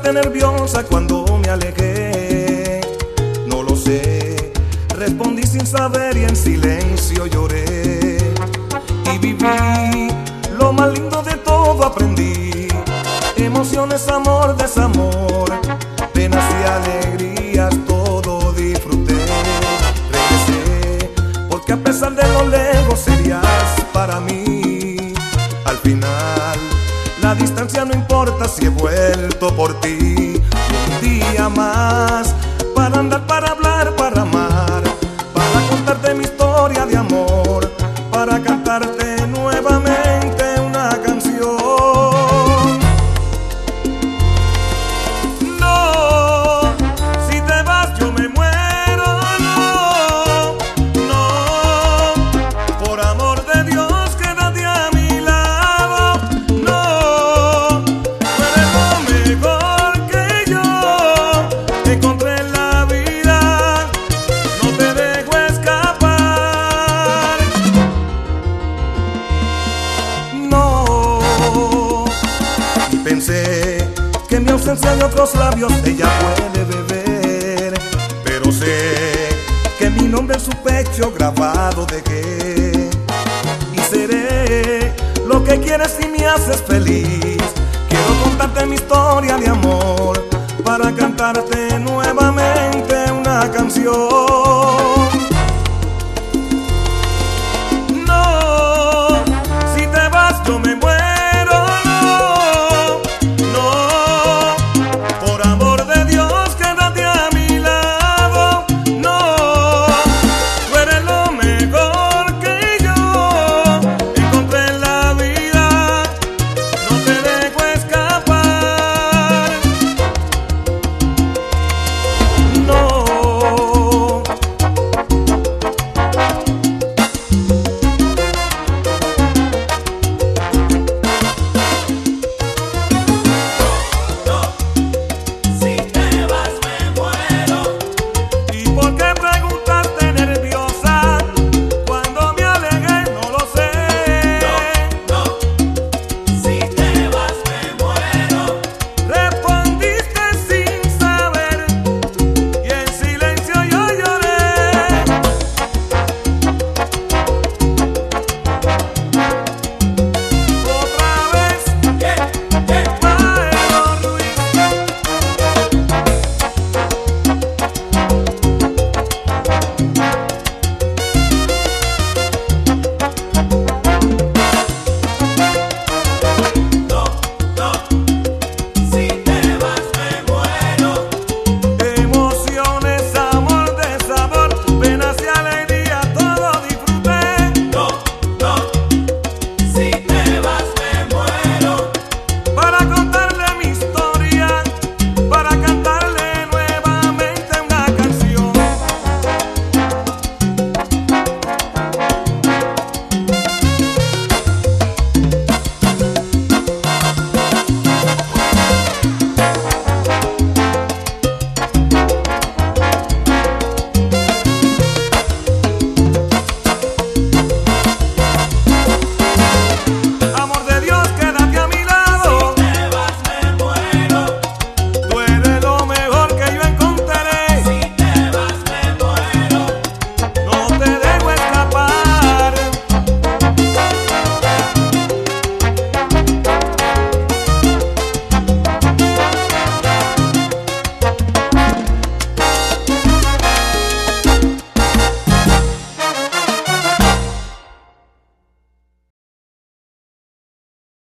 pusiste nerviosa cuando me alejé. No lo sé, respondí sin saber y en silencio lloré. Y viví lo más lindo de todo, aprendí emociones, amor, desamor, penas y alegrías, todo disfruté. Regresé porque a pesar de lo lejos serías para mí. Al final la distancia no importa si he vuelto por ti. Un día más para andar, para hablar, para amar, para contarte mi historia de amor, para cantarte nuevamente una canción. No, si te vas yo me muero. No, no, por amor de Dios quédate a mi lado. No, tú eres lo mejor que yo encontré en la vida. No te dejo escapar. No, y pensé que en mi ausencia de otros labios ella puede beber, pero sé que mi nombre en su pecho grabado dejé. Y seré lo que quieres si me haces feliz. Quiero contarte mi historia de amor, para cantarte nuevamente una canción.